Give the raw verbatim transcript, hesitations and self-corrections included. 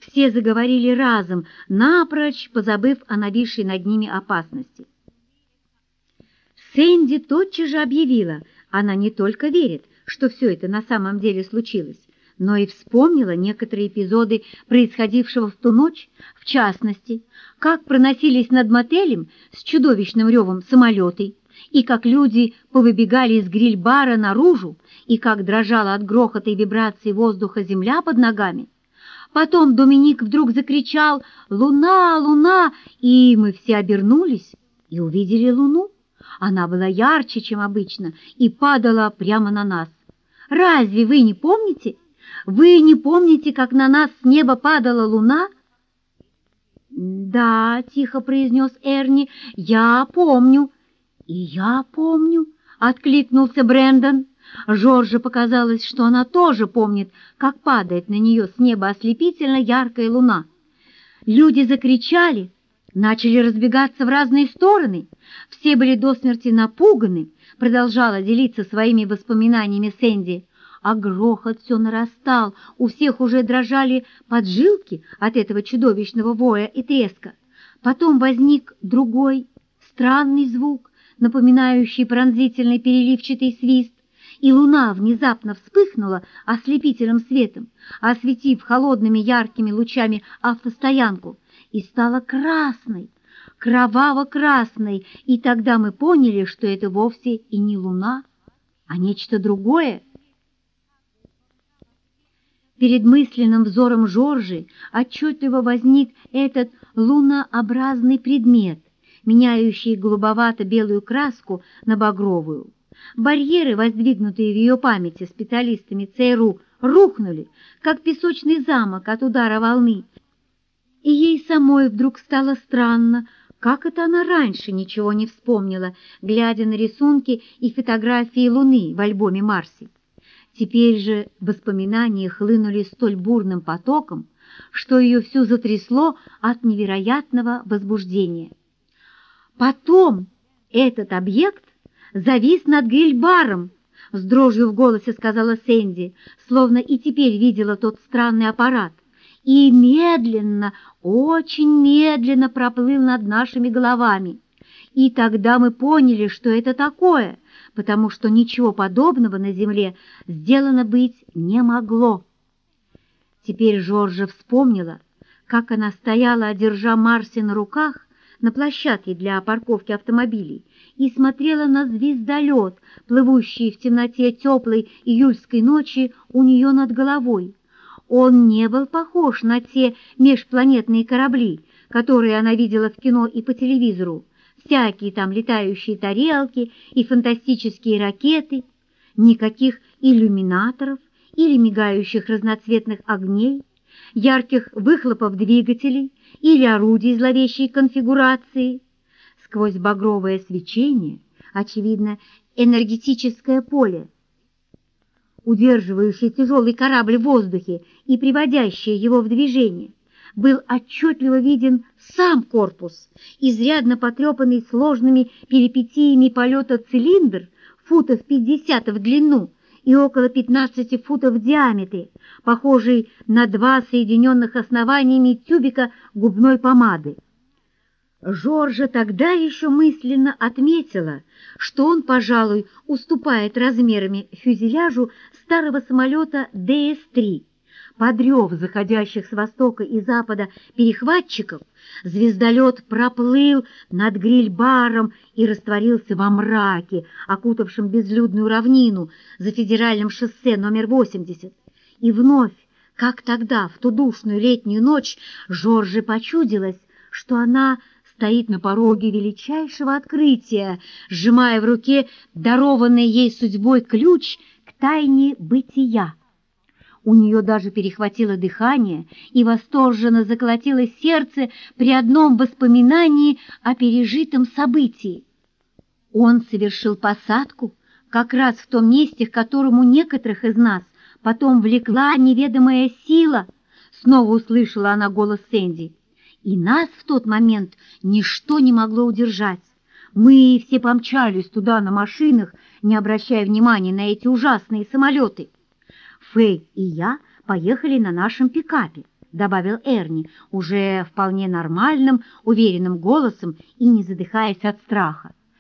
Все заговорили разом, напрочь позабыв о нависшей над ними опасности. Сэнди тотчас же объявила, она не только верит, что все это на самом деле случилось, но и вспомнила некоторые эпизоды происходившего в ту ночь, в частности, как проносились над мотелем с чудовищным ревом самолеты, и как люди повыбегали из гриль-бара наружу, и как дрожала от грохота и вибраций воздуха земля под ногами. Потом Доминик вдруг закричал «Луна! Луна!», и мы все обернулись и увидели луну. Она была ярче, чем обычно, и падала прямо на нас. Разве вы не помните? Вы не помните, как на нас с неба падала луна? «Да», — тихо произнес Эрни, — «я помню». «И я помню», — откликнулся Брэндон. Жорже показалось, что она тоже помнит, как падает на нее с неба ослепительно яркая луна. Люди закричали, начали разбегаться в разные стороны. Все были до смерти напуганы, продолжала делиться своими воспоминаниями Сэнди. А грохот все нарастал, у всех уже дрожали поджилки от этого чудовищного воя и треска. Потом возник другой, странный звук, напоминающий пронзительный переливчатый свист, и луна внезапно вспыхнула ослепительным светом, осветив холодными яркими лучами автостоянку, и стала красной, кроваво-красной, и тогда мы поняли, что это вовсе и не луна, а нечто другое. Перед мысленным взором Жоржи отчетливо возник этот лунообразный предмет, меняющий голубовато-белую краску на багровую. Барьеры, воздвигнутые в ее памяти специалистами ЦРУ, рухнули, как песочный замок от удара волны. И ей самой вдруг стало странно, как это она раньше ничего не вспомнила, глядя на рисунки и фотографии Луны в альбоме Марси. Теперь же воспоминания хлынули столь бурным потоком, что ее всю затрясло от невероятного возбуждения. Потом этот объект завис над гриль-баром, с дрожью в голосе сказала Сэнди, словно и теперь видела тот странный аппарат, и медленно, очень медленно проплыл над нашими головами. И тогда мы поняли, что это такое, потому что ничего подобного на земле сделано быть не могло. Теперь Жоржа вспомнила, как она стояла, держа Марси на руках, на площадке для парковки автомобилей, и смотрела на звездолет, плывущий в темноте теплой июльской ночи у нее над головой. Он не был похож на те межпланетные корабли, которые она видела в кино и по телевизору, всякие там летающие тарелки и фантастические ракеты, никаких иллюминаторов или мигающих разноцветных огней, ярких выхлопов двигателей или орудий зловещей конфигурации. Сквозь багровое свечение, очевидно, энергетическое поле, удерживающее тяжелый корабль в воздухе и приводящее его в движение, был отчетливо виден сам корпус, изрядно потрепанный сложными перипетиями полета цилиндр, футов пятьдесят в длину и около пятнадцати футов в диаметре, похожий на два соединенных основаниями тюбика губной помады. Жоржа тогда еще мысленно отметила, что он, пожалуй, уступает размерами фюзеляжу старого самолета Дэ Эс три. Под рев заходящих с востока и запада перехватчиков звездолет проплыл над гриль-баром и растворился во мраке, окутавшем безлюдную равнину за федеральным шоссе номер восемьдесят. И вновь, как тогда, в ту душную летнюю ночь, Жорже почудилось, что она стоит на пороге величайшего открытия, сжимая в руке дарованный ей судьбой ключ к тайне бытия. У нее даже перехватило дыхание и восторженно заколотилось сердце при одном воспоминании о пережитом событии. Он совершил посадку как раз в том месте, к которому некоторых из нас потом влекла неведомая сила, снова услышала она голос Сэнди. И нас в тот момент ничто не могло удержать. Мы все помчались туда на машинах, не обращая внимания на эти ужасные самолеты. Фэй и я поехали на нашем пикапе. добавил Эрни, уже вполне нормальным, уверенным голосом и не задыхаясь от страха.